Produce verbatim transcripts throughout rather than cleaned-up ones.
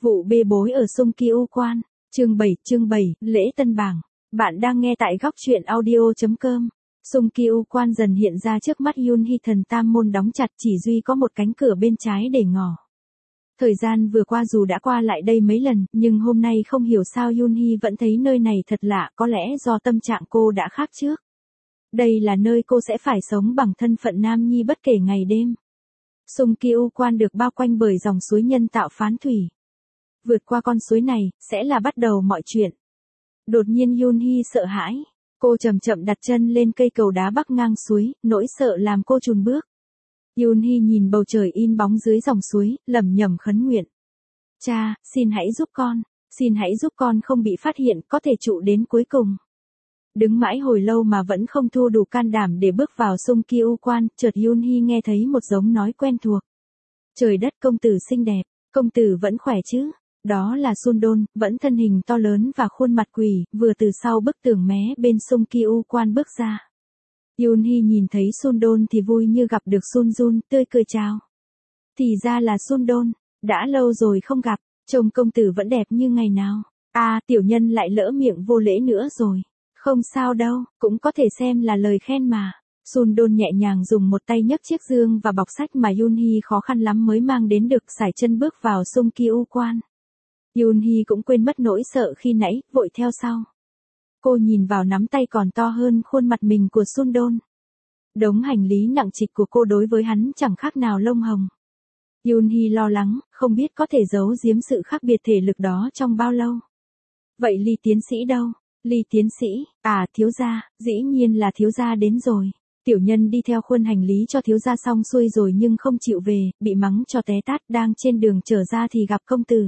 Vụ bê bối ở Sung Kyu Quan, chương bảy, chương bảy, lễ tân bảng. Bạn đang nghe tại góc truyện audio chấm com. Sung Kyu Quan dần hiện ra trước mắt Yoon Hee, thần tam môn đóng chặt, chỉ duy có một cánh cửa bên trái để ngỏ. Thời gian vừa qua dù đã qua lại đây mấy lần, nhưng hôm nay không hiểu sao Yoon Hee vẫn thấy nơi này thật lạ, có lẽ do tâm trạng cô đã khác trước. Đây là nơi cô sẽ phải sống bằng thân phận nam nhi bất kể ngày đêm. Sung Kyu Quan được bao quanh bởi dòng suối nhân tạo phán thủy. Vượt qua con suối này, sẽ là bắt đầu mọi chuyện. Đột nhiên Yoon Hee sợ hãi. Cô chậm chậm đặt chân lên cây cầu đá bắc ngang suối, nỗi sợ làm cô chùn bước. Yoon Hee nhìn bầu trời in bóng dưới dòng suối, lẩm nhẩm khấn nguyện. Cha, xin hãy giúp con, xin hãy giúp con không bị phát hiện, có thể trụ đến cuối cùng. Đứng mãi hồi lâu mà vẫn không thu đủ can đảm để bước vào Sung Kyu Quan, chợt Yoon Hee nghe thấy một giọng nói quen thuộc. Trời đất, công tử xinh đẹp, công tử vẫn khỏe chứ? Đó là Sundon, vẫn thân hình to lớn và khuôn mặt quỷ, vừa từ sau bức tường mé bên Sung Kyu Quan bước ra. Yoon Hee nhìn thấy Sundon thì vui như gặp được Sunjun, tươi cười chào. Thì ra là Sundon, đã lâu rồi không gặp, trông công tử vẫn đẹp như ngày nào. À, tiểu nhân lại lỡ miệng vô lễ nữa rồi. Không sao đâu, cũng có thể xem là lời khen mà. Sundon nhẹ nhàng dùng một tay nhấc chiếc dương và bọc sách mà Yoon Hee khó khăn lắm mới mang đến được, sải chân bước vào Sung Kyu Quan. Yoon Hee cũng quên mất nỗi sợ khi nãy, vội theo sau. Cô nhìn vào nắm tay còn to hơn khuôn mặt mình của Sundon. Đống hành lý nặng trịch của cô đối với hắn chẳng khác nào lông hồng. Yoon Hee lo lắng, không biết có thể giấu giếm sự khác biệt thể lực đó trong bao lâu. Vậy Ly tiến sĩ đâu? Ly tiến sĩ, à thiếu gia, dĩ nhiên là thiếu gia đến rồi. Tiểu nhân đi theo khuôn hành lý cho thiếu gia xong xuôi rồi nhưng không chịu về, bị mắng cho té tát, đang trên đường trở ra thì gặp công tử.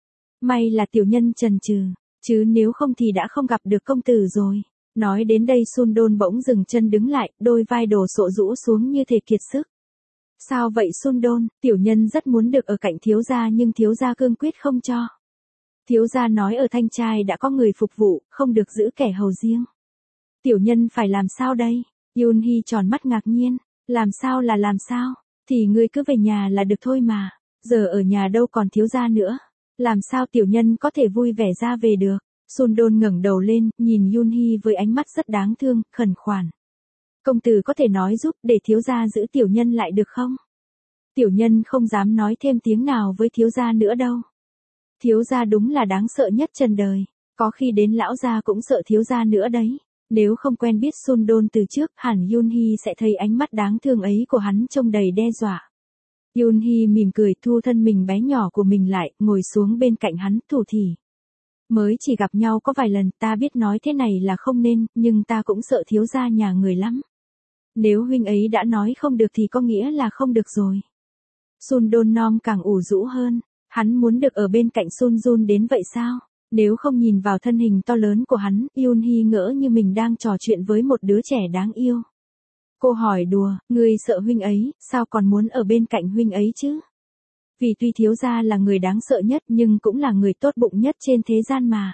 May là tiểu nhân chần chừ, chứ nếu không thì đã không gặp được công tử rồi. Nói đến đây Sundon bỗng dừng chân đứng lại, đôi vai đổ sộ rũ xuống như thể kiệt sức. Sao vậy Sundon, tiểu nhân rất muốn được ở cạnh thiếu gia nhưng thiếu gia cương quyết không cho. Thiếu gia nói ở Thanh Trai đã có người phục vụ, không được giữ kẻ hầu riêng. Tiểu nhân phải làm sao đây? Yoon Hee tròn mắt ngạc nhiên, làm sao là làm sao? Thì ngươi cứ về nhà là được thôi mà, giờ ở nhà đâu còn thiếu gia nữa. Làm sao tiểu nhân có thể vui vẻ ra về được? Sundon ngẩng đầu lên, nhìn Yoon Hee với ánh mắt rất đáng thương, khẩn khoản. Công tử có thể nói giúp để thiếu gia giữ tiểu nhân lại được không? Tiểu nhân không dám nói thêm tiếng nào với thiếu gia nữa đâu. Thiếu gia đúng là đáng sợ nhất trần đời, có khi đến lão gia cũng sợ thiếu gia nữa đấy. Nếu không quen biết Sundon từ trước, hẳn Yoon Hee sẽ thấy ánh mắt đáng thương ấy của hắn trông đầy đe dọa. Yoon Hee mỉm cười, thu thân mình bé nhỏ của mình lại, ngồi xuống bên cạnh hắn, thủ thỉ. Mới chỉ gặp nhau có vài lần, ta biết nói thế này là không nên, nhưng ta cũng sợ thiếu gia nhà người lắm. Nếu huynh ấy đã nói không được thì có nghĩa là không được rồi. Sundon Nom càng ủ rũ hơn, hắn muốn được ở bên cạnh Sunjun đến vậy sao? Nếu không nhìn vào thân hình to lớn của hắn, Yoon Hee ngỡ như mình đang trò chuyện với một đứa trẻ đáng yêu. Cô hỏi đùa, ngươi sợ huynh ấy, sao còn muốn ở bên cạnh huynh ấy chứ? Vì tuy thiếu gia là người đáng sợ nhất nhưng cũng là người tốt bụng nhất trên thế gian mà.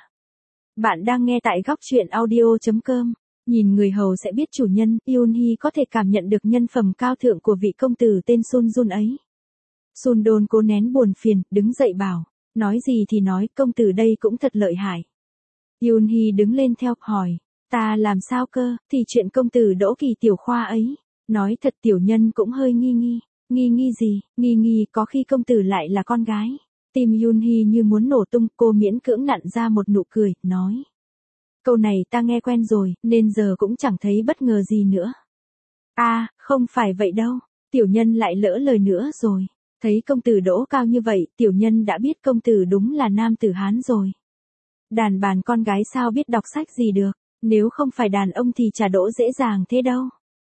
Bạn đang nghe tại góc truyện audio chấm com. Nhìn người hầu sẽ biết chủ nhân, Yoon Hee có thể cảm nhận được nhân phẩm cao thượng của vị công tử tên Sunjun ấy. Sundon cố nén buồn phiền, đứng dậy bảo, nói gì thì nói, công tử đây cũng thật lợi hại. Yoon Hee đứng lên theo, hỏi, ta làm sao cơ, thì chuyện công tử đỗ kỳ tiểu khoa ấy. Nói thật tiểu nhân cũng hơi nghi nghi. Nghi nghi gì, nghi nghi có khi công tử lại là con gái. Tim Yoon Hee như muốn nổ tung, cô miễn cưỡng nặn ra một nụ cười, nói. Câu này ta nghe quen rồi, nên giờ cũng chẳng thấy bất ngờ gì nữa. À, không phải vậy đâu, tiểu nhân lại lỡ lời nữa rồi. Thấy công tử đỗ cao như vậy, tiểu nhân đã biết công tử đúng là nam tử Hán rồi. Đàn bàn con gái sao biết đọc sách gì được, nếu không phải đàn ông thì chả đỗ dễ dàng thế đâu.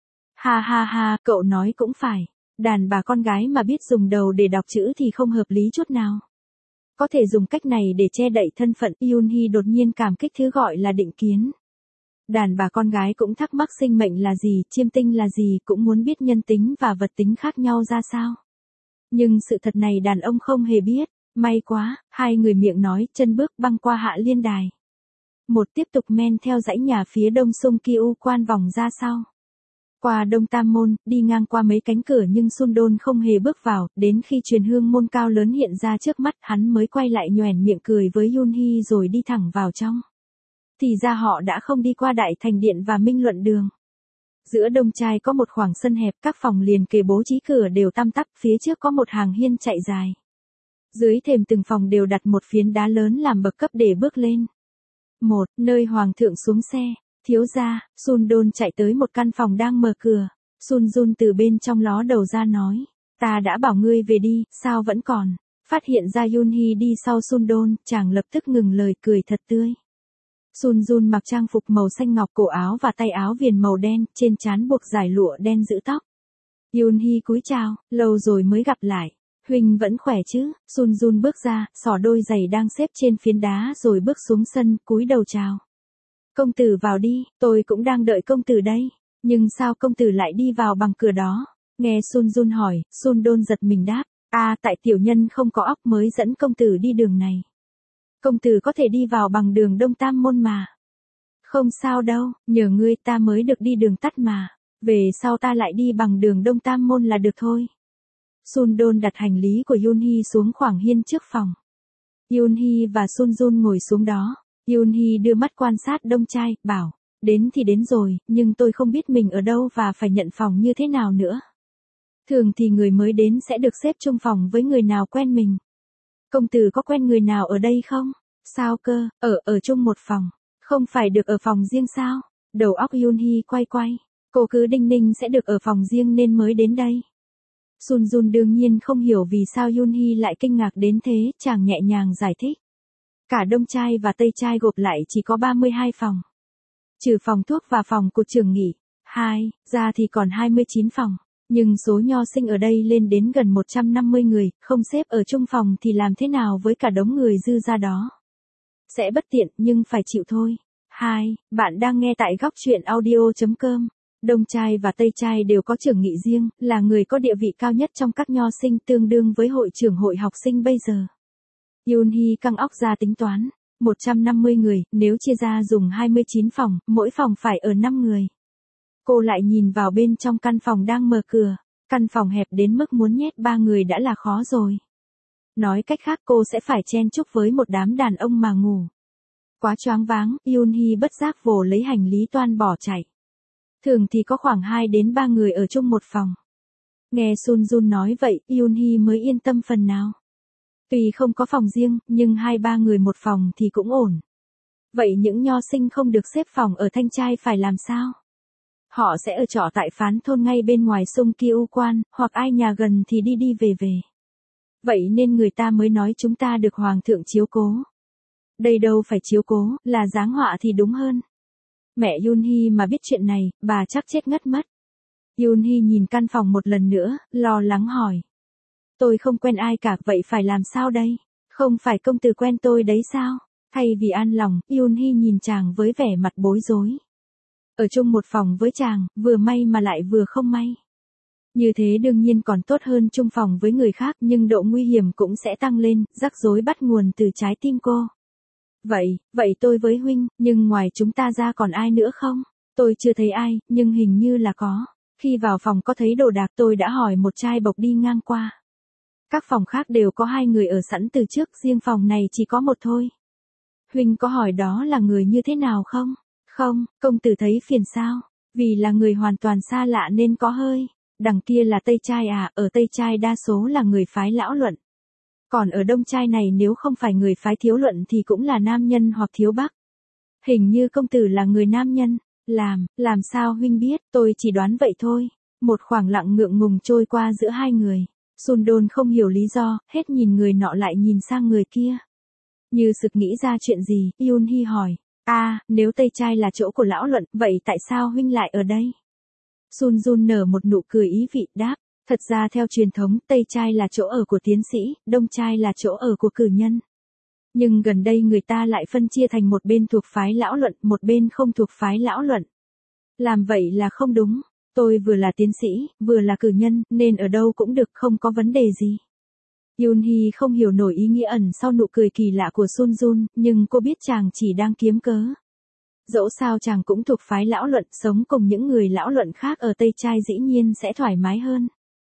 Ha ha ha, cậu nói cũng phải. Đàn bà con gái mà biết dùng đầu để đọc chữ thì không hợp lý chút nào. Có thể dùng cách này để che đậy thân phận, Yoon Hee đột nhiên cảm kích thứ gọi là định kiến. Đàn bà con gái cũng thắc mắc sinh mệnh là gì, chiêm tinh là gì, cũng muốn biết nhân tính và vật tính khác nhau ra sao. Nhưng sự thật này đàn ông không hề biết, may quá, hai người miệng nói, chân bước băng qua Hạ Liên Đài. Một tiếp tục men theo dãy nhà phía đông Sung Kyu Quan vòng ra sau. Qua Đông Tam Môn, đi ngang qua mấy cánh cửa nhưng Sundon không hề bước vào, đến khi truyền hương môn cao lớn hiện ra trước mắt hắn mới quay lại nhoẻn miệng cười với Yunhee rồi đi thẳng vào trong. Thì ra họ đã không đi qua Đại Thành Điện và Minh Luận Đường. Giữa Đông Trai có một khoảng sân hẹp, các phòng liền kề bố trí cửa đều tăm tắp, phía trước có một hàng hiên chạy dài. Dưới thềm từng phòng đều đặt một phiến đá lớn làm bậc cấp để bước lên. Một, nơi hoàng thượng xuống xe. Thiếu gia, Sundon chạy tới một căn phòng đang mở cửa. Sunjun từ bên trong ló đầu ra nói. Ta đã bảo ngươi về đi, sao vẫn còn. Phát hiện ra Yunhee đi sau Sundon, chàng lập tức ngừng lời cười thật tươi. Sunjun mặc trang phục màu xanh ngọc, cổ áo và tay áo viền màu đen, trên trán buộc dải lụa đen giữ tóc. Yunhee cúi chào, lâu rồi mới gặp lại. Huynh vẫn khỏe chứ? Sunjun bước ra, xỏ đôi giày đang xếp trên phiến đá rồi bước xuống sân, cúi đầu chào. Công tử vào đi, tôi cũng đang đợi công tử đây. Nhưng sao công tử lại đi vào bằng cửa đó? Nghe Sunjun hỏi, Sundon giật mình đáp. À, tại tiểu nhân không có óc mới dẫn công tử đi đường này. Công tử có thể đi vào bằng đường Đông Tam Môn mà. Không sao đâu, nhờ ngươi ta mới được đi đường tắt mà. Về sau ta lại đi bằng đường Đông Tam Môn là được thôi. Sundon đặt hành lý của Yunhee xuống khoảng hiên trước phòng. Yunhee và Sunjun ngồi xuống đó. Yunhee đưa mắt quan sát Đông Trai, bảo, đến thì đến rồi, nhưng tôi không biết mình ở đâu và phải nhận phòng như thế nào nữa. Thường thì người mới đến sẽ được xếp chung phòng với người nào quen mình. Công tử có quen người nào ở đây không? Sao cơ, ở, ở chung một phòng. Không phải được ở phòng riêng sao? Đầu óc Yunhee quay quay. Cô cứ đinh ninh sẽ được ở phòng riêng nên mới đến đây. Sunjun đương nhiên không hiểu vì sao Yunhee lại kinh ngạc đến thế, chàng nhẹ nhàng giải thích. Cả Đông Trai và Tây Trai gộp lại chỉ có ba mươi hai phòng. Trừ phòng thuốc và phòng của trường nghỉ. Hai, ra thì còn hai mươi chín phòng. Nhưng số nho sinh ở đây lên đến gần một trăm năm mươi người, không xếp ở chung phòng thì làm thế nào với cả đống người dư ra đó. Sẽ bất tiện nhưng phải chịu thôi. Hai, bạn đang nghe tại góc truyện audio chấm com. Đông Trai và Tây Trai đều có trưởng nghị riêng, là người có địa vị cao nhất trong các nho sinh, tương đương với hội trưởng hội học sinh bây giờ. Yunhee căng óc ra tính toán, một trăm năm mươi người, nếu chia ra dùng hai mươi chín phòng, mỗi phòng phải ở năm người. Cô lại nhìn vào bên trong căn phòng đang mở cửa, căn phòng hẹp đến mức muốn nhét ba người đã là khó rồi. Nói cách khác cô sẽ phải chen chúc với một đám đàn ông mà ngủ. Quá choáng váng, Yunhee bất giác vồ lấy hành lý toan bỏ chạy. Thường thì có khoảng hai đến ba người ở chung một phòng. Nghe Sunjun nói vậy, Yunhee mới yên tâm phần nào. Tuy không có phòng riêng, nhưng hai ba người một phòng thì cũng ổn. Vậy những nho sinh không được xếp phòng ở Thanh Trai phải làm sao? Họ sẽ ở trọ tại Phán Thôn ngay bên ngoài sông Kiu Quan, hoặc ai nhà gần thì đi đi về về. Vậy nên người ta mới nói chúng ta được Hoàng thượng chiếu cố. Đây đâu phải chiếu cố, là giáng họa thì đúng hơn. Mẹ Yunhee mà biết chuyện này, bà chắc chết ngất mất. Yunhee nhìn căn phòng một lần nữa, lo lắng hỏi. Tôi không quen ai cả, vậy phải làm sao đây? Không phải công tử quen tôi đấy sao? Thay vì an lòng, Yunhee nhìn chàng với vẻ mặt bối rối. Ở chung một phòng với chàng, vừa may mà lại vừa không may. Như thế đương nhiên còn tốt hơn chung phòng với người khác, nhưng độ nguy hiểm cũng sẽ tăng lên, rắc rối bắt nguồn từ trái tim cô. Vậy, vậy tôi với huynh, nhưng ngoài chúng ta ra còn ai nữa không? Tôi chưa thấy ai, nhưng hình như là có. Khi vào phòng có thấy đồ đạc tôi đã hỏi một trai bộc đi ngang qua. Các phòng khác đều có hai người ở sẵn từ trước, riêng phòng này chỉ có một thôi. Huynh có hỏi đó là người như thế nào không? Không, công tử thấy phiền sao? Vì là người hoàn toàn xa lạ nên có hơi. Đằng kia là Tây Trai à, ở Tây Trai đa số là người phái Lão Luận. Còn ở Đông Trai này nếu không phải người phái Thiếu Luận thì cũng là nam nhân hoặc thiếu bắc. Hình như công tử là người nam nhân. Làm, làm sao huynh biết, tôi chỉ đoán vậy thôi. Một khoảng lặng ngượng ngùng trôi qua giữa hai người. Sundon không hiểu lý do, hết nhìn người nọ lại nhìn sang người kia. Như sực nghĩ ra chuyện gì, Yunhee hỏi. À, nếu Tây Trai là chỗ của Lão Luận, vậy tại sao huynh lại ở đây? Sunjun nở một nụ cười ý vị, đáp. Thật ra theo truyền thống, Tây Trai là chỗ ở của tiến sĩ, Đông Trai là chỗ ở của cử nhân. Nhưng gần đây người ta lại phân chia thành một bên thuộc phái Lão Luận, một bên không thuộc phái Lão Luận. Làm vậy là không đúng. Tôi vừa là tiến sĩ, vừa là cử nhân, nên ở đâu cũng được, không có vấn đề gì. Yunhee không hiểu nổi ý nghĩa ẩn sau nụ cười kỳ lạ của Sunjun, nhưng cô biết chàng chỉ đang kiếm cớ. Dẫu sao chàng cũng thuộc phái lão luận, sống cùng những người lão luận khác ở Tây Trai dĩ nhiên sẽ thoải mái hơn.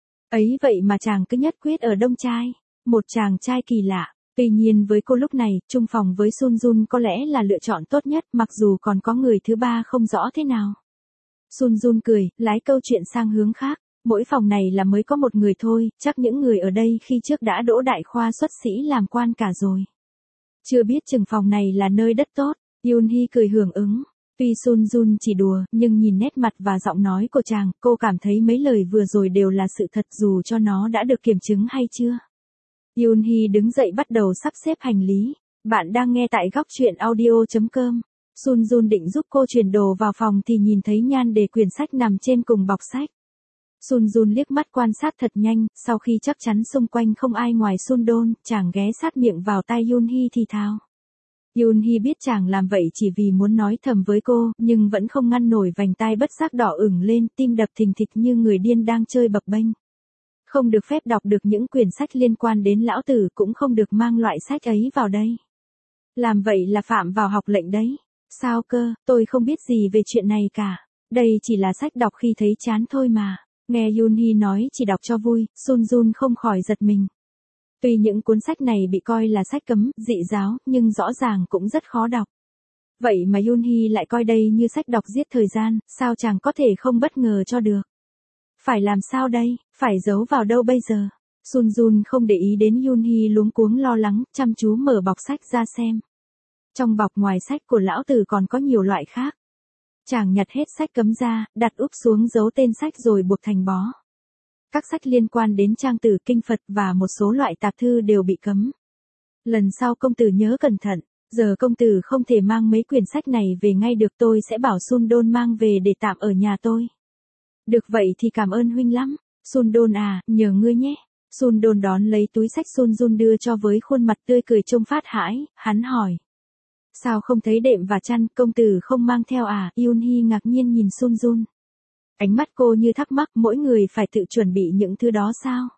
Ấy vậy mà chàng cứ nhất quyết ở Đông Trai. Một chàng trai kỳ lạ. Tuy nhiên với cô lúc này, chung phòng với Sun Jun có lẽ là lựa chọn tốt nhất, mặc dù còn có người thứ ba không rõ thế nào. Sun Jun cười, lái câu chuyện sang hướng khác. Mỗi phòng này là mới có một người thôi, chắc những người ở đây khi trước đã đỗ đại khoa xuất sĩ làm quan cả rồi. Chưa biết chừng phòng này là nơi đất tốt. Yoon Hee cười hưởng ứng. Tuy Sun Jun chỉ đùa, nhưng nhìn nét mặt và giọng nói của chàng, cô cảm thấy mấy lời vừa rồi đều là sự thật dù cho nó đã được kiểm chứng hay chưa. Yoon Hee đứng dậy bắt đầu sắp xếp hành lý. Bạn đang nghe tại góc truyện audio chấm com. Sun Jun định giúp cô chuyển đồ vào phòng thì nhìn thấy nhan đề quyển sách nằm trên cùng bọc sách. Sun Jun liếc mắt quan sát thật nhanh, sau khi chắc chắn xung quanh không ai ngoài Sun Don, chàng ghé sát miệng vào tai Yoon Hee thì thào. Yoon Hee biết chàng làm vậy chỉ vì muốn nói thầm với cô, nhưng vẫn không ngăn nổi vành tai bất giác đỏ ửng lên, tim đập thình thịch như người điên đang chơi bập bênh. Không được phép đọc được những quyển sách liên quan đến lão tử, cũng không được mang loại sách ấy vào đây. Làm vậy là phạm vào học lệnh đấy. Sao cơ, tôi không biết gì về chuyện này cả. Đây chỉ là sách đọc khi thấy chán thôi mà. Nghe Yoon Hee nói chỉ đọc cho vui, Sun Jun không khỏi giật mình. Tuy những cuốn sách này bị coi là sách cấm, dị giáo, nhưng rõ ràng cũng rất khó đọc. Vậy mà Yoon Hee lại coi đây như sách đọc giết thời gian, sao chàng có thể không bất ngờ cho được. Phải làm sao đây, phải giấu vào đâu bây giờ? Sun Jun không để ý đến Yoon Hee luống cuống lo lắng, chăm chú mở bọc sách ra xem. Trong bọc ngoài sách của lão tử còn có nhiều loại khác. Chàng nhặt hết sách cấm ra, đặt úp xuống giấu tên sách rồi buộc thành bó. Các sách liên quan đến trang tử kinh Phật và một số loại tạp thư đều bị cấm. Lần sau công tử nhớ cẩn thận, giờ công tử không thể mang mấy quyển sách này về ngay được, tôi sẽ bảo Sun Don mang về để tạm ở nhà tôi. Được vậy thì cảm ơn huynh lắm. Sun Don à, nhờ ngươi nhé. Sun Don đón lấy túi sách Sun Jun đưa cho với khuôn mặt tươi cười trông phát hãi, hắn hỏi. Sao không thấy đệm và chăn, công tử không mang theo à? Yoon Hee ngạc nhiên nhìn Sun Jun. Ánh mắt cô như thắc mắc, mỗi người phải tự chuẩn bị những thứ đó sao?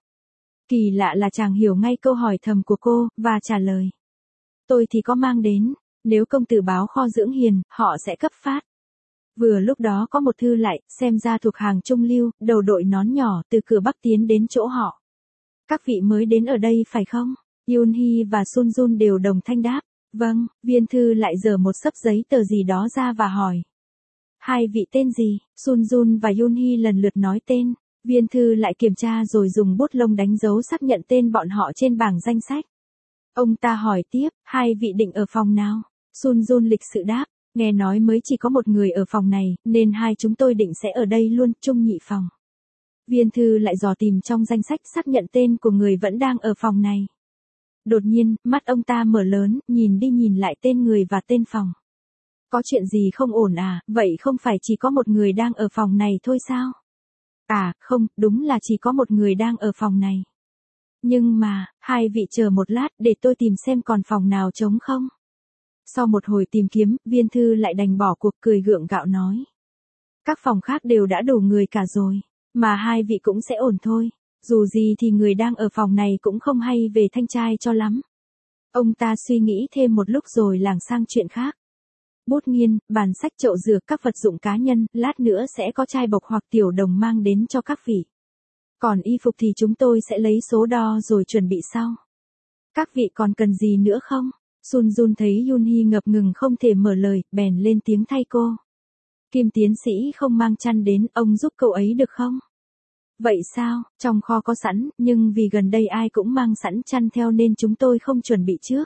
Kỳ lạ là chàng hiểu ngay câu hỏi thầm của cô, và trả lời. Tôi thì có mang đến, nếu công tử báo kho dưỡng hiền, họ sẽ cấp phát. Vừa lúc đó có một thư lại, xem ra thuộc hàng trung lưu, đầu đội nón nhỏ, từ cửa bắc tiến đến chỗ họ. Các vị mới đến ở đây phải không? Yoon Hee và Sun Jun đều đồng thanh đáp. Vâng, viên thư lại giở một xấp giấy tờ gì đó ra và hỏi. Hai vị tên gì? Sun Jun và Yoon Hee lần lượt nói tên. Viên thư lại kiểm tra rồi dùng bút lông đánh dấu xác nhận tên bọn họ trên bảng danh sách. Ông ta hỏi tiếp, hai vị định ở phòng nào? Sun Jun lịch sự đáp, nghe nói mới chỉ có một người ở phòng này, nên hai chúng tôi định sẽ ở đây luôn, chung nhị phòng. Viên thư lại dò tìm trong danh sách xác nhận tên của người vẫn đang ở phòng này. Đột nhiên, mắt ông ta mở lớn, nhìn đi nhìn lại tên người và tên phòng. Có chuyện gì không ổn à, vậy không phải chỉ có một người đang ở phòng này thôi sao? À, không, đúng là chỉ có một người đang ở phòng này. Nhưng mà, hai vị chờ một lát để tôi tìm xem còn phòng nào trống không. Sau một hồi tìm kiếm, viên thư lại đành bỏ cuộc, cười gượng gạo nói. Các phòng khác đều đã đủ người cả rồi, mà hai vị cũng sẽ ổn thôi. Dù gì thì người đang ở phòng này cũng không hay về thanh trai cho lắm. Ông ta suy nghĩ thêm một lúc rồi lảng sang chuyện khác. Bút nghiên, bàn sách, chậu dược, các vật dụng cá nhân, lát nữa sẽ có chai bộc hoặc tiểu đồng mang đến cho các vị. Còn y phục thì chúng tôi sẽ lấy số đo rồi chuẩn bị sau. Các vị còn cần gì nữa không? Sun Jun thấy Yoon Hee ngập ngừng không thể mở lời, bèn lên tiếng thay cô. Kim tiến sĩ không mang chăn đến, ông giúp cậu ấy được không? Vậy sao, trong kho có sẵn, nhưng vì gần đây ai cũng mang sẵn chăn theo nên chúng tôi không chuẩn bị trước.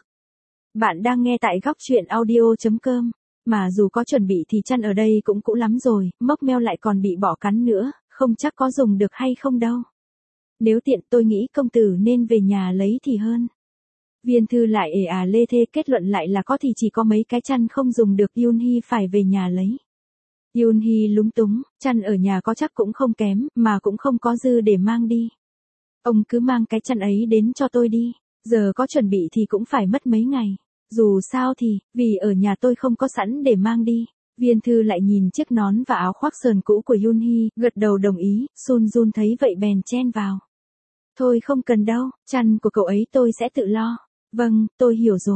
Bạn đang nghe tại góc truyện audio chấm com. Mà dù có chuẩn bị thì chăn ở đây cũng cũ lắm rồi, mốc meo lại còn bị bỏ cắn nữa, không chắc có dùng được hay không đâu. Nếu tiện tôi nghĩ công tử nên về nhà lấy thì hơn. Viên thư lại ề à lê thê, kết luận lại là có thì chỉ có mấy cái chăn không dùng được, Yoon Hee phải về nhà lấy. Yoon Hee lúng túng, chăn ở nhà có chắc cũng không kém, mà cũng không có dư để mang đi. Ông cứ mang cái chăn ấy đến cho tôi đi, giờ có chuẩn bị thì cũng phải mất mấy ngày. Dù sao thì, vì ở nhà tôi không có sẵn để mang đi. Viên thư lại nhìn chiếc nón và áo khoác sờn cũ của Yoon Hee, gật đầu đồng ý. Sun Jun thấy vậy bèn chen vào. Thôi không cần đâu, chăn của cậu ấy tôi sẽ tự lo. Vâng, tôi hiểu rồi.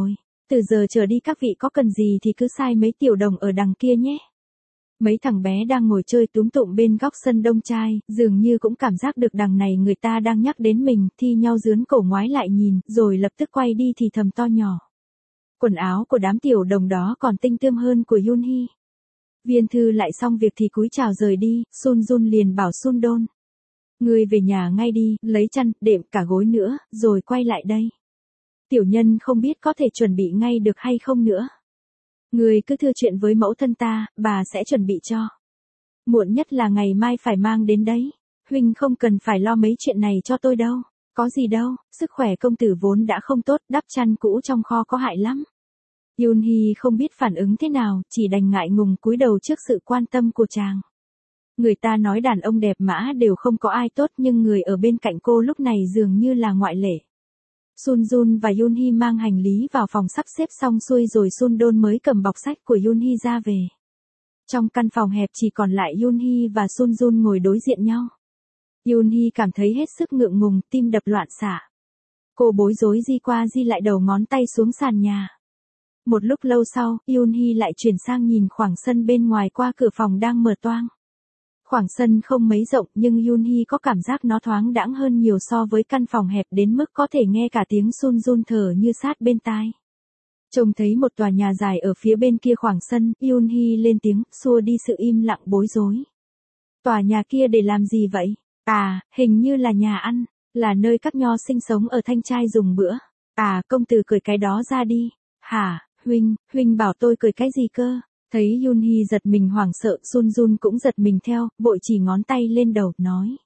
Từ giờ trở đi các vị có cần gì thì cứ sai mấy tiểu đồng ở đằng kia nhé. Mấy thằng bé đang ngồi chơi túm tụm bên góc sân đông trai, dường như cũng cảm giác được đằng này người ta đang nhắc đến mình, thi nhau dướn cổ ngoái lại nhìn, rồi lập tức quay đi thì thầm to nhỏ. Quần áo của đám tiểu đồng đó còn tinh tươm hơn của Yoonhee. Viên Thư lại xong việc thì cúi chào rời đi, Sun Jun liền bảo Sun Don. Ngươi về nhà ngay đi, lấy chăn, đệm cả gối nữa, rồi quay lại đây. Tiểu nhân không biết có thể chuẩn bị ngay được hay không nữa. Ngươi cứ thưa chuyện với mẫu thân ta, bà sẽ chuẩn bị cho. Muộn nhất là ngày mai phải mang đến đấy. Huynh không cần phải lo mấy chuyện này cho tôi đâu. Có gì đâu, sức khỏe công tử vốn đã không tốt, đắp chăn cũ trong kho có hại lắm. Yoonhee không biết phản ứng thế nào, chỉ đành ngại ngùng cúi đầu trước sự quan tâm của chàng. Người ta nói đàn ông đẹp mã đều không có ai tốt, nhưng người ở bên cạnh cô lúc này dường như là ngoại lệ. Sun Jun và Yoonhee mang hành lý vào phòng sắp xếp xong xuôi rồi Sun Don mới cầm bọc sách của Yoonhee ra về. Trong căn phòng hẹp chỉ còn lại Yoonhee và Sun Jun ngồi đối diện nhau. Yoonhee cảm thấy hết sức ngượng ngùng, tim đập loạn xạ. Cô bối rối di qua di lại đầu ngón tay xuống sàn nhà. Một lúc lâu sau, Yoonhee lại chuyển sang nhìn khoảng sân bên ngoài qua cửa phòng đang mở toang. Khoảng sân không mấy rộng nhưng Yoonhee có cảm giác nó thoáng đãng hơn nhiều so với căn phòng hẹp đến mức có thể nghe cả tiếng Sun Jun thở như sát bên tai. Trông thấy một tòa nhà dài ở phía bên kia khoảng sân, Yoonhee lên tiếng, xua đi sự im lặng bối rối. Tòa nhà kia để làm gì vậy? À, hình như là nhà ăn, là nơi các nho sinh sống ở Thanh Trai dùng bữa. À, công tử cởi cái đó ra đi. Hả, huynh, huynh bảo tôi cởi cái gì cơ? Thấy Yoonhee giật mình hoảng sợ, Sun Jun cũng giật mình theo, vội chỉ ngón tay lên đầu, nói.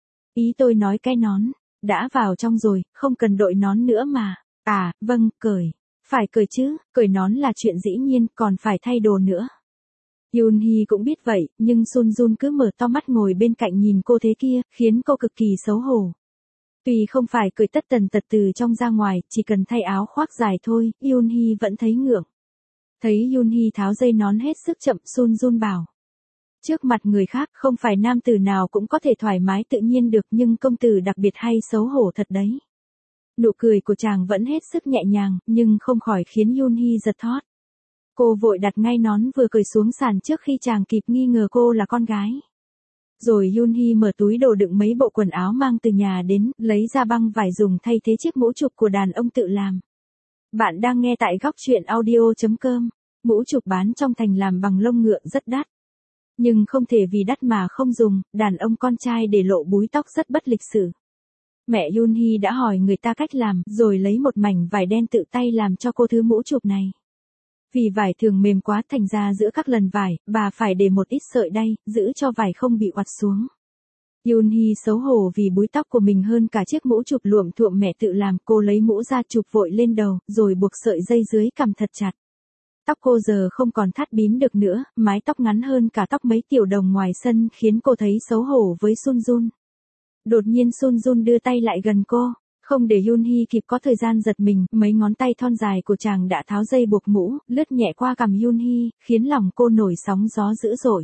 Ý tôi nói cái nón, đã vào trong rồi, không cần đội nón nữa mà. À, vâng, cởi. Phải cởi chứ, cởi nón là chuyện dĩ nhiên, còn phải thay đồ nữa. Yoonhee cũng biết vậy, nhưng Sun Jun cứ mở to mắt ngồi bên cạnh nhìn cô thế kia, khiến cô cực kỳ xấu hổ. Tuy không phải cởi tất tần tật từ trong ra ngoài, chỉ cần thay áo khoác dài thôi, Yoonhee vẫn thấy ngượng. Thấy Yoonhee tháo dây nón hết sức chậm, Sun Jun bảo. Trước mặt người khác không phải nam tử nào cũng có thể thoải mái tự nhiên được, nhưng công tử đặc biệt hay xấu hổ thật đấy. Nụ cười của chàng vẫn hết sức nhẹ nhàng, nhưng không khỏi khiến Yoonhee giật thót. Cô vội đặt ngay nón vừa cởi xuống sàn trước khi chàng kịp nghi ngờ cô là con gái. Rồi Yoonhee mở túi đồ đựng mấy bộ quần áo mang từ nhà đến, lấy ra băng vải dùng thay thế chiếc mũ chụp của đàn ông tự làm. Bạn đang nghe tại góc truyện audio chấm com. Mũ chụp bán trong thành làm bằng lông ngựa rất đắt. Nhưng không thể vì đắt mà không dùng, đàn ông con trai để lộ búi tóc rất bất lịch sự. Mẹ Yoonhee đã hỏi người ta cách làm, rồi lấy một mảnh vải đen tự tay làm cho cô thứ mũ chụp này. Vì vải thường mềm quá thành ra giữa các lần vải, bà phải để một ít sợi đay, giữ cho vải không bị oặt xuống. Yoonhee xấu hổ vì búi tóc của mình hơn cả chiếc mũ chụp luộm thuộm mẹ tự làm, cô lấy mũ ra chụp vội lên đầu, rồi buộc sợi dây dưới cằm thật chặt. Tóc cô giờ không còn thắt bím được nữa, mái tóc ngắn hơn cả tóc mấy tiểu đồng ngoài sân khiến cô thấy xấu hổ với Sun Jun. Đột nhiên Sun Jun đưa tay lại gần cô, không để Yoonhee kịp có thời gian giật mình, mấy ngón tay thon dài của chàng đã tháo dây buộc mũ, lướt nhẹ qua cằm Yoonhee, khiến lòng cô nổi sóng gió dữ dội.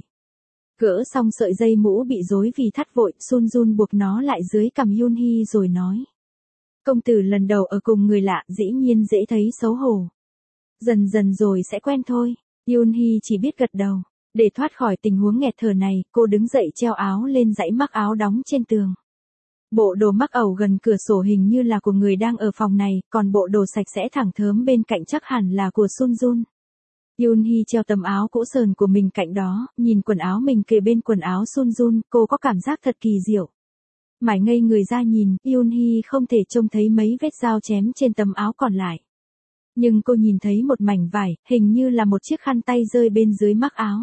Gỡ xong sợi dây mũ bị rối vì thắt vội, Sun Jun buộc nó lại dưới cằm Yoonhee rồi nói. Công tử lần đầu ở cùng người lạ dĩ nhiên dễ thấy xấu hổ. Dần dần rồi sẽ quen thôi. Yoonhee chỉ biết gật đầu. Để thoát khỏi tình huống nghẹt thở này, cô đứng dậy treo áo lên dãy mắc áo đóng trên tường. Bộ đồ mắc ẩu gần cửa sổ hình như là của người đang ở phòng này, còn bộ đồ sạch sẽ thẳng thớm bên cạnh chắc hẳn là của Sun Jun. Yoonhee treo tấm áo cũ sờn của mình cạnh đó, nhìn quần áo mình kề bên quần áo Sun Jun, cô có cảm giác thật kỳ diệu. Mải ngây người ra nhìn, Yoonhee không thể trông thấy mấy vết dao chém trên tấm áo còn lại. Nhưng cô nhìn thấy một mảnh vải, hình như là một chiếc khăn tay rơi bên dưới mắc áo.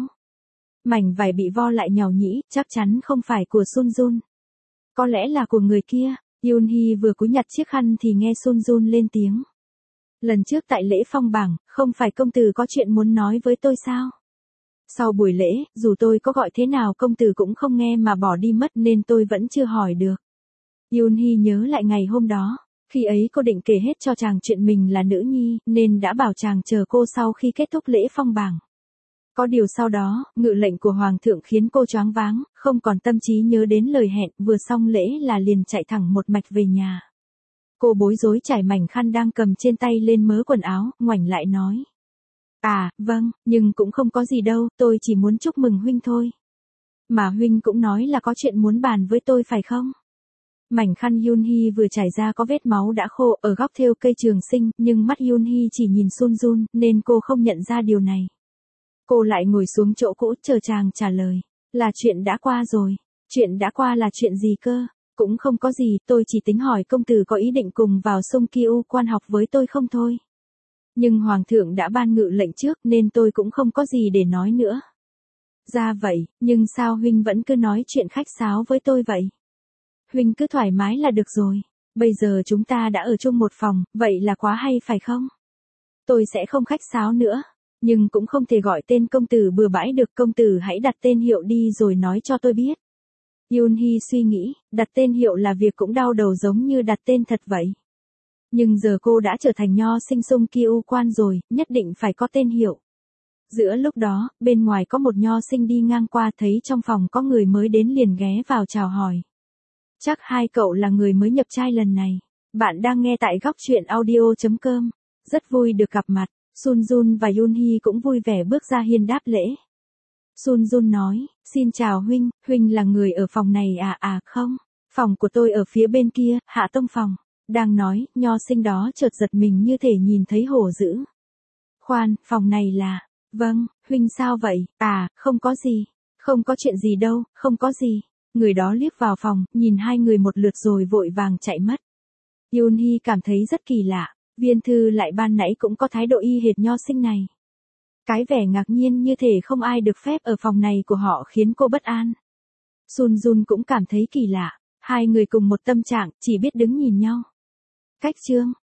Mảnh vải bị vo lại nhàu nhĩ, chắc chắn không phải của Sun Jun. Có lẽ là của người kia. Yoonhee vừa cúi nhặt chiếc khăn thì nghe Sun Jun lên tiếng. Lần trước tại lễ phong bảng, không phải công tử có chuyện muốn nói với tôi sao? Sau buổi lễ, dù tôi có gọi thế nào công tử cũng không nghe mà bỏ đi mất nên tôi vẫn chưa hỏi được. Yoonhee nhớ lại ngày hôm đó. Khi ấy cô định kể hết cho chàng chuyện mình là nữ nhi, nên đã bảo chàng chờ cô sau khi kết thúc lễ phong bảng. Có điều sau đó, ngự lệnh của Hoàng thượng khiến cô choáng váng, không còn tâm trí nhớ đến lời hẹn, vừa xong lễ là liền chạy thẳng một mạch về nhà. Cô bối rối trải mảnh khăn đang cầm trên tay lên mớ quần áo, ngoảnh lại nói. À, vâng, nhưng cũng không có gì đâu, tôi chỉ muốn chúc mừng huynh thôi. Mà huynh cũng nói là có chuyện muốn bàn với tôi phải không? Mảnh khăn Yoonhee vừa trải ra có vết máu đã khô ở góc thêu cây trường sinh, nhưng mắt Yoonhee chỉ nhìn Sunjun, nên cô không nhận ra điều này. Cô lại ngồi xuống chỗ cũ chờ chàng trả lời. Là chuyện đã qua rồi. Chuyện đã qua là chuyện gì cơ? Cũng không có gì, tôi chỉ tính hỏi công tử có ý định cùng vào Sung Kiu quan học với tôi không thôi. Nhưng Hoàng thượng đã ban ngự lệnh trước nên tôi cũng không có gì để nói nữa. Ra vậy, nhưng sao huynh vẫn cứ nói chuyện khách sáo với tôi vậy? Huynh cứ thoải mái là được rồi. Bây giờ chúng ta đã ở chung một phòng, vậy là quá hay phải không? Tôi sẽ không khách sáo nữa. Nhưng cũng không thể gọi tên công tử bừa bãi được, công tử hãy đặt tên hiệu đi rồi nói cho tôi biết. Yoonhee suy nghĩ, đặt tên hiệu là việc cũng đau đầu giống như đặt tên thật vậy. Nhưng giờ cô đã trở thành nho sinh Sung Kiu quan rồi, nhất định phải có tên hiệu. Giữa lúc đó, bên ngoài có một nho sinh đi ngang qua thấy trong phòng có người mới đến liền ghé vào chào hỏi. Chắc hai cậu là người mới nhập trai lần này. Bạn đang nghe tại góc truyện audio chấm com. Rất vui được gặp mặt. Sunjun và Yoonhee cũng vui vẻ bước ra hiên đáp lễ. Sunjun nói, xin chào huynh, huynh là người ở phòng này à à không, phòng của tôi ở phía bên kia, hạ tông phòng. Đang nói, nho sinh đó chợt giật mình như thể nhìn thấy hổ dữ. Khoan, phòng này là, vâng, huynh sao vậy, à, không có gì, không có chuyện gì đâu, không có gì. Người đó liếc vào phòng, nhìn hai người một lượt rồi vội vàng chạy mất. Yoonhee cảm thấy rất kỳ lạ. Viên thư lại ban nãy cũng có thái độ y hệt nho sinh này. Cái vẻ ngạc nhiên như thể không ai được phép ở phòng này của họ khiến cô bất an. Sunjun cũng cảm thấy kỳ lạ. Hai người cùng một tâm trạng, chỉ biết đứng nhìn nhau. Cách chương